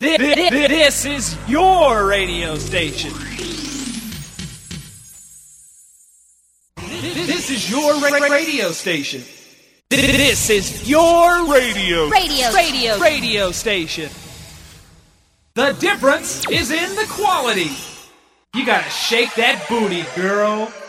This is your radio station. This is your radio station. This is your radio station. The difference is in the quality. You gotta shake that booty, girl.